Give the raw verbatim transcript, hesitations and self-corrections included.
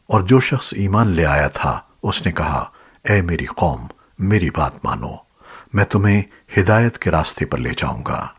और जो शख्स ईमान ले आया था उसने कहा, ए मेरी कौम, मेरी बात मानो, मैं तुम्हें हिदायत के रास्ते पर ले जाऊंगा।